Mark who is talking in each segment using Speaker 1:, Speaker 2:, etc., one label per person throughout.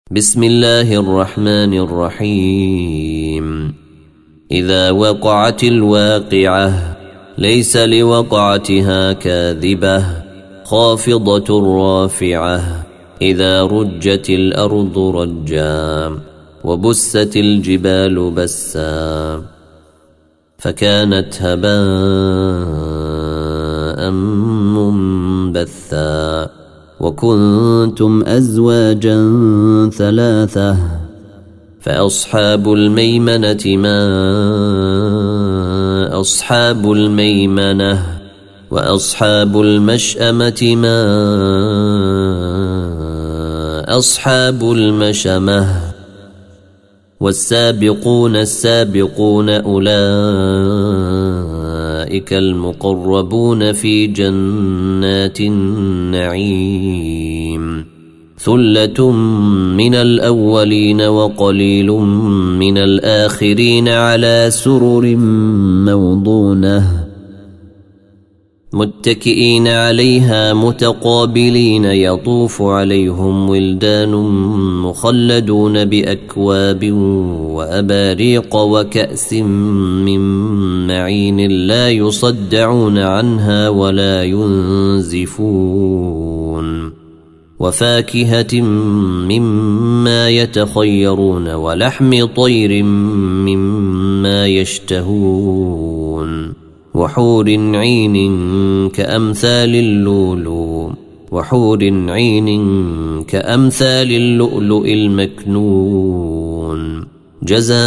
Speaker 1: بسم الله الرحمن الرحيم. إذا وقعت الواقعة ليس لوقعتها كاذبة خافضة رافعة. إذا رجت الأرض رجا وبست الجبال بسا فكانت هباء منبثا وكنتم أزواجا ثلاثة فأصحاب الميمنة ما أصحاب الميمنة وأصحاب المشأمة ما أصحاب المشأمة والسابقون السابقون أولئك المقربون في جنات النعيم. ثلة من الأولين وقليل من الآخرين على سرر موضونة متكئين عليها متقابلين يطوف عليهم ولدان مخلدون بأكواب وأباريق وكأس من معين لا يصدعون عنها ولا ينزفون وفاكهة مما يتخيرون ولحم طير مما يشتهون وحور عين كأمثال اللؤلؤ وحور عين كأمثال اللؤلؤ المكنون جزاء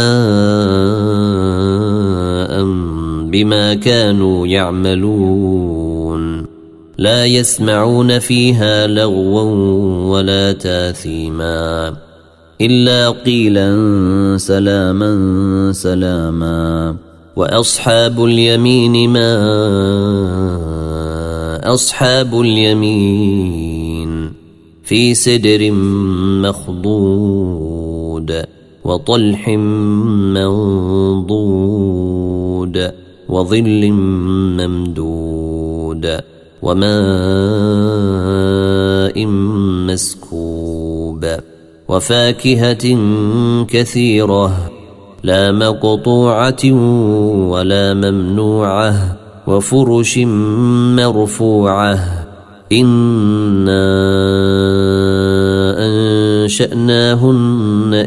Speaker 1: بما كانوا يعملون. لا يسمعون فيها لغوا ولا تاثيما إلا قيلا سلاما سلاما. وأصحاب اليمين ما أصحاب اليمين في سدر مخضود وطلح منضود وظل ممدود وماء مسكوب وفاكهة كثيرة لا مقطوعة ولا ممنوعة وفرش مرفوعة. إنا أنشأناهن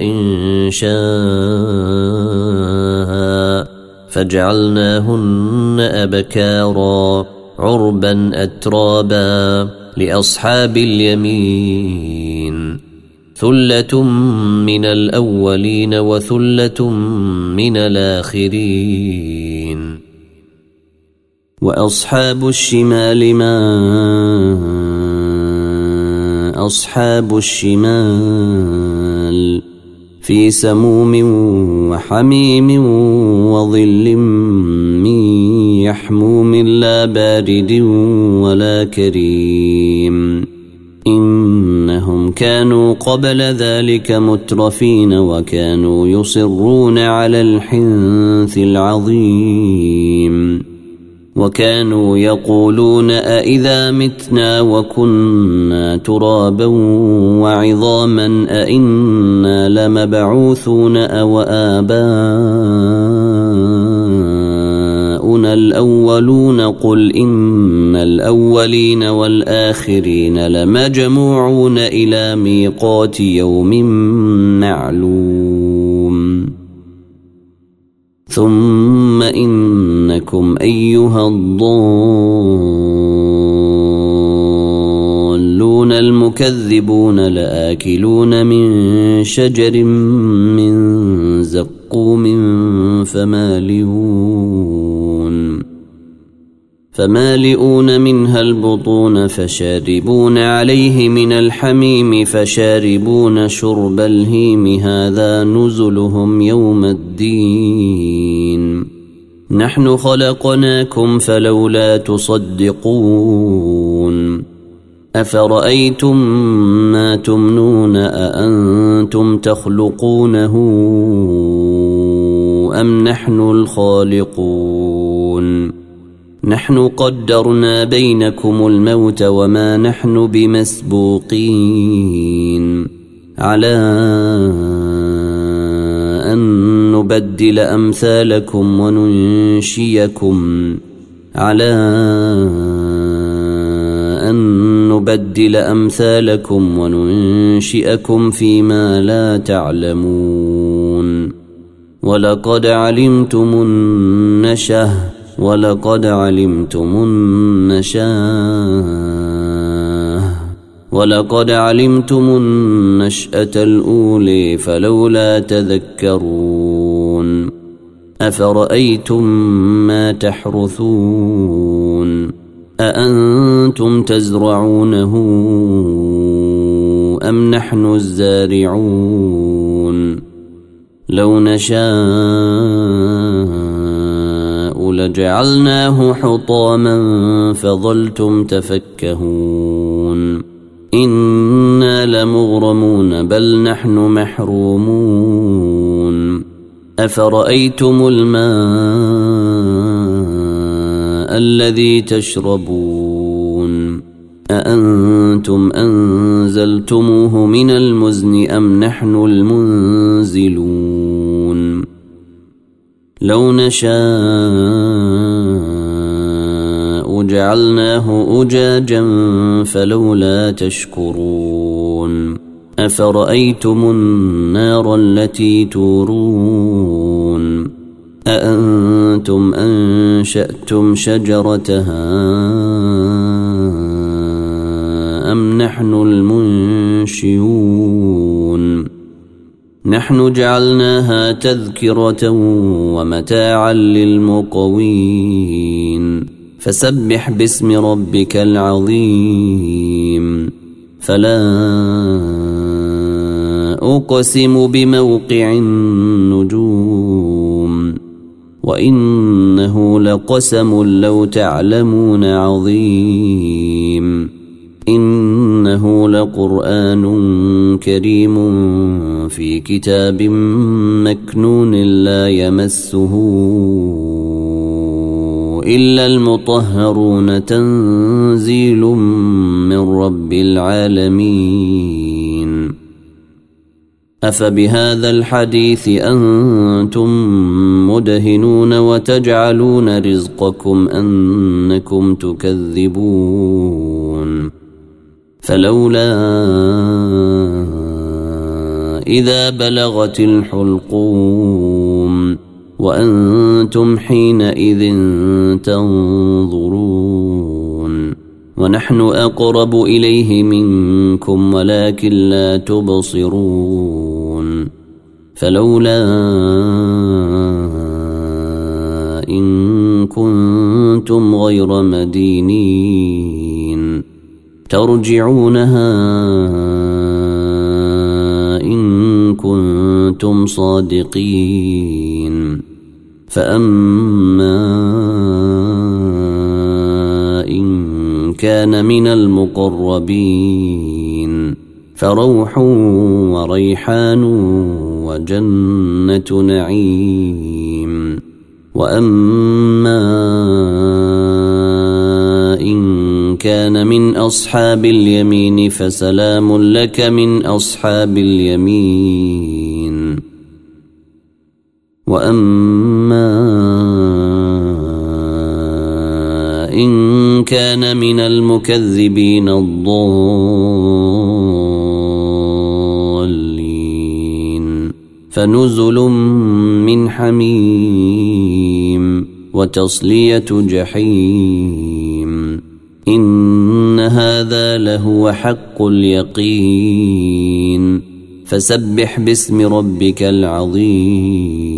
Speaker 1: إنشاء فجعلناهن أبكارا عربا أترابا لأصحاب اليمين. ثلة من الأولين وثلة من الآخرين. وأصحاب الشمال ما أصحاب الشمال في سموم وحميم وظل من يحموم لا بارد ولا كريم. إنهم كانوا قبل ذلك مترفين وكانوا يصرون على الحنث العظيم وكانوا يقولون أئذا متنا وكنا ترابا وعظاما أئنا لمبعوثون أو آباؤنا الأولون. قل إن الأولين والآخرين لمجموعون إلى ميقات يوم معلوم. ثم إنكم أيها الضالون المكذبون لآكلون من شجر من زقوم فمالئون منها البطون فشاربون عليه من الحميم فشاربون شرب الهيم. هذا نزلهم يوم الدين. نحن خلقناكم فلولا تصدقون. أفرأيتم ما تمنون أأنتم تخلقونه أم نحن الخالقون؟ نحن قدرنا بينكم الموت وما نحن بمسبوقين على أن نبدل أمثالكم وننشئكم فيما لا تعلمون ولقد علمتم النشأة الأولى فلولا تذكرون أفرأيتم ما تحرثون أأنتم تزرعونه أم نحن الزارعون لو نشاء لجعلناه حطاما فظلتم تفكهون إنا لمغرمون بل نحن محرومون أفرأيتم الماء الذي تشربون أأنتم أنزلتموه من المزن أم نحن المنزلون لو نشاء جعلناه أجاجا فلولا تشكرون أفرأيتم النار التي تورون أأنتم أنشأتم شجرتها أم نحن المنشئون نحن جعلناها تذكرة ومتاعا للمقوين فسبح باسم ربك العظيم فلا أقسم بموقع النجوم وإنه لقسم لو تعلمون عظيم إنه لقرآن كريم في كتاب مكنون لا يمسه إلا المطهرون تنزيل من رب العالمين أفبهذا الحديث أنتم مدهنون وتجعلون رزقكم أنكم تكذبون فلولا إذا بلغت الحلقوم وأنتم حينئذ تنظرون ونحن أقرب إليه منكم ولكن لا تبصرون فلولا إن كنتم غير مدينين ترجعونها إن كنتم صادقين فأما إن كان من المقربين فروح وريحان وجنة نعيم وأما إن كان من أصحاب اليمين فسلام لك من أصحاب اليمين وأما إن كان من المكذبين الضالين فنزل من حميم وتصلية جحيم إن هذا لهو حق اليقين فسبح باسم ربك العظيم